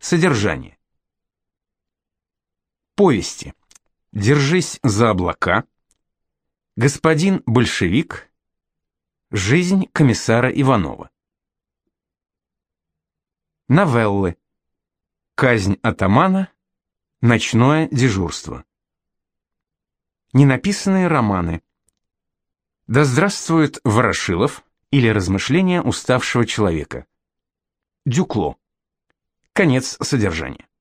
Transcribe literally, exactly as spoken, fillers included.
Содержание. Повести. «Держись за облака», «Господин большевик», «Жизнь комиссара Иванова». Новеллы. «Казнь атамана», «Ночное дежурство». Ненаписанные романы. «Да здравствует Ворошилов» или «Размышления уставшего человека». Дюкло. Конец содержания.